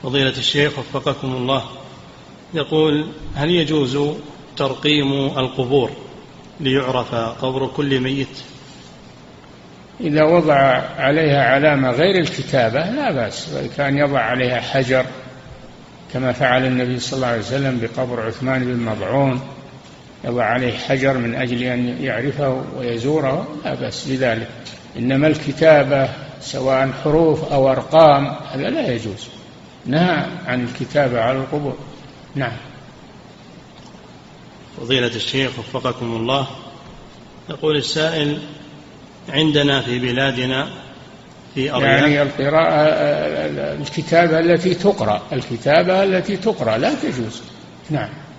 فضيلة الشيخ وفقكم الله، يقول: هل يجوز ترقيم القبور ليعرف قبر كل ميت؟ إذا وضع عليها علامة غير الكتابة لا بأس، وكان يضع عليها حجر كما فعل النبي صلى الله عليه وسلم بقبر عثمان بن مضعون، يضع عليه حجر من أجل أن يعرفه ويزوره، لا بأس بذلك. إنما الكتابة سواء حروف أو أرقام هذا لا يجوز، نهى عن الكتابة على القبور. نعم. فضيلة الشيخ وفقكم الله، يقول السائل: عندنا في بلادنا في أرياف، يعني القراءة الكتابة التي تقرأ لا تجوز. نعم.